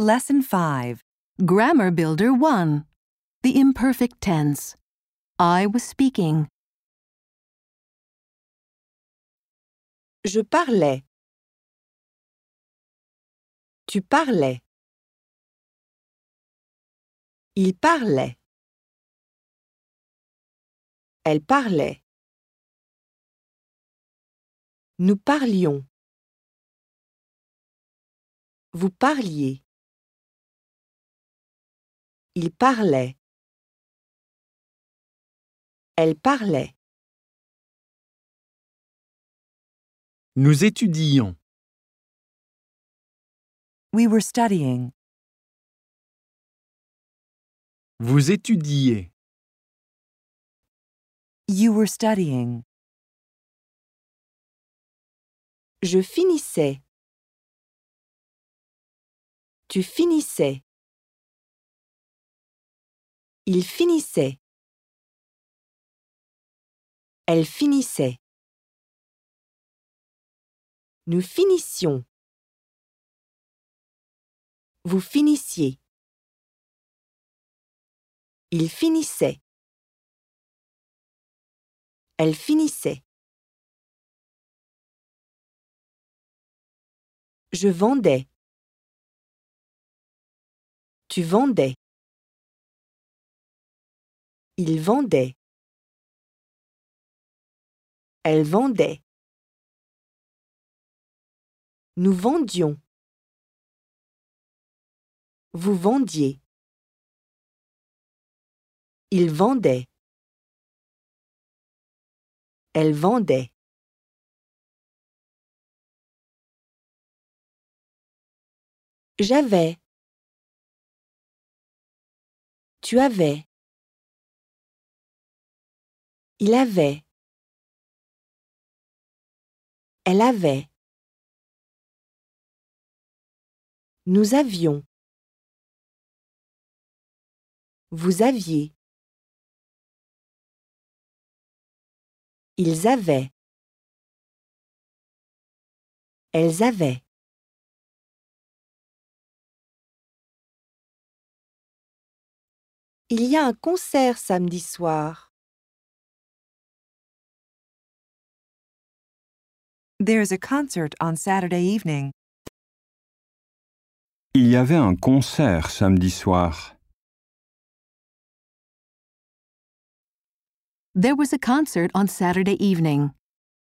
Lesson 5. Grammar Builder 1. The imperfect tense. I was speaking. Je parlais. Tu parlais. Il parlait. Elle parlait. Nous parlions. Vous parliez. Il parlait. Elle parlait. Nous étudions. We were studying. Vous étudiez. You were studying. Je finissais. Tu finissais. Il finissait. Elle finissait. Nous finissions. Vous finissiez. Il finissait. Elle finissait. Je vendais. Tu vendais. Il vendait. Elle vendait. Nous vendions. Vous vendiez. Il vendait. Elle vendait. J'avais. Tu avais. Il avait. Elle avait. Nous avions. Vous aviez. Ils avaient. Elles avaient. Il y a un concert samedi soir. There's a concert on Saturday evening. Il y avait un concert samedi soir. There was a concert on Saturday evening.